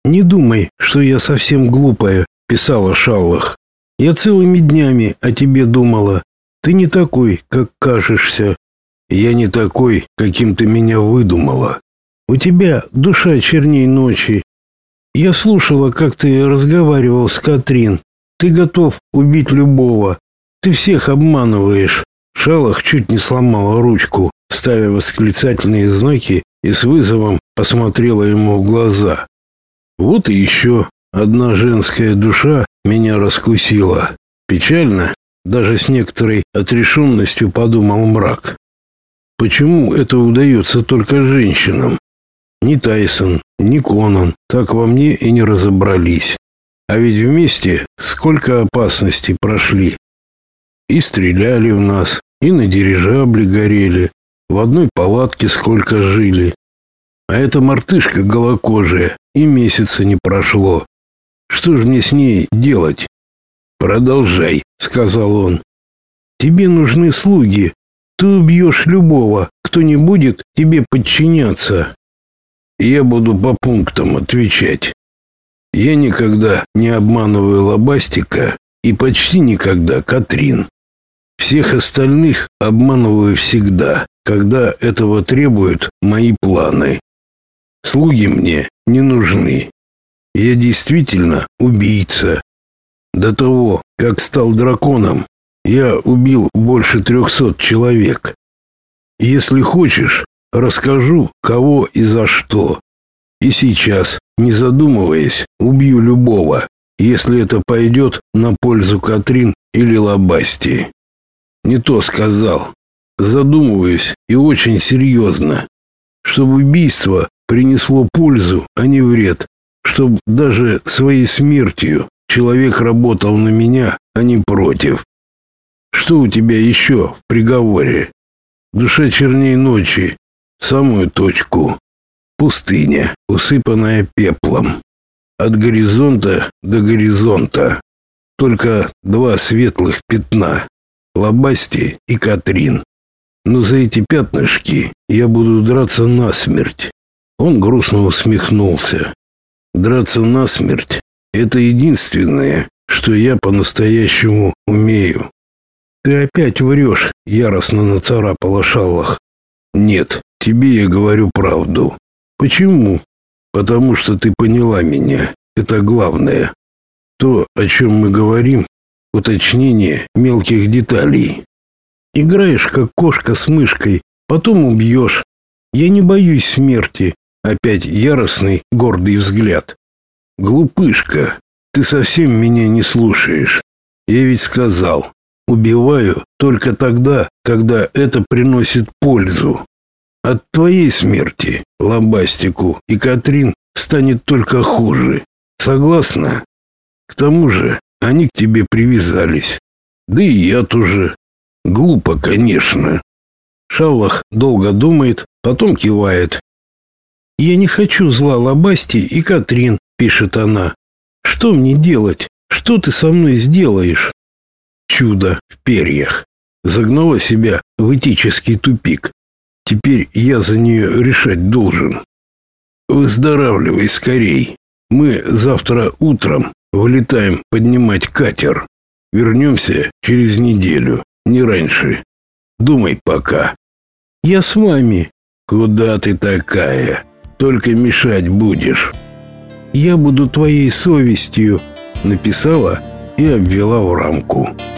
«Не думай, что я совсем глупая», — писала Шаллах. «Я целыми днями о тебе думала. Ты не такой, как кажешься». «Я не такой, каким ты меня выдумала». «У тебя душа черней ночи. Я слушала, как ты разговаривал с Катрин. Ты готов убить любого. Ты всех обманываешь». Шаллах чуть не сломала ручку, ставя восклицательные знаки, и с вызовом посмотрела ему в глаза. «Вот и еще одна женская душа меня раскусила». Печально, даже с некоторой отрешенностью подумал Мрак. Почему это удается только женщинам? Ни Тайсон, ни Конан так во мне и не разобрались. А ведь вместе сколько опасностей прошли. И стреляли в нас, и на дирижабле горели, в одной палатке сколько жили. А эта мартышка голокожая, и месяца не прошло. Что же мне с ней делать? «Продолжай», — сказал он. «Тебе нужны слуги. Ты убьешь любого, кто не будет тебе подчиняться». «Я буду по пунктам отвечать. Я никогда не обманываю Лобастика и почти никогда Катрин. Всех остальных обманываю всегда, когда этого требуют мои планы. Слуги мне не нужны. Я действительно убийца. До того, как стал драконом, я убил больше 300 человек. Если хочешь, расскажу, кого и за что. И сейчас, не задумываясь, убью любого, если это пойдет на пользу Катрин или Лобасти». «Не то сказал. Задумываюсь и очень серьезно. Чтобы убийство принесло пользу, а не вред. Чтобы даже своей смертью человек работал на меня, а не против. Что у тебя еще в приговоре?» «Душа черней ночи. Самую точку. Пустыня, усыпанная пеплом. От горизонта до горизонта. Только два светлых пятна. Лобасти и Катрин. Но за эти пятнышки я буду драться насмерть». Он грустно усмехнулся. «Драться насмерть — это единственное, что я по-настоящему умею». «Ты опять врешь», — яростно нацарапала Шаллах. «Нет, тебе я говорю правду». «Почему?» «Потому что ты поняла меня. Это главное. То, о чем мы говорим, уточнение мелких деталей. Играешь, как кошка с мышкой, потом убьешь. Я не боюсь смерти». Опять яростный, гордый взгляд. «Глупышка, ты совсем меня не слушаешь. Я ведь сказал, убиваю только тогда, когда это приносит пользу. От твоей смерти Лобастику и Катрин станет только хуже. Согласна? К тому же они к тебе привязались. Да и я тоже. Глупо, конечно». Шаллах долго думает, потом кивает. «Я не хочу зла Лобасти и Катрин», — пишет она. «Что мне делать? Что ты со мной сделаешь?» Чудо в перьях. Загнала себя в этический тупик. Теперь я за нее решать должен. Выздоравливай скорей. Мы завтра утром вылетаем поднимать катер. Вернемся через неделю, не раньше. Думай пока. «Я с вами». «Куда ты такая? Только мешать будешь». «Я буду твоей совестью», — написала и обвела в рамку.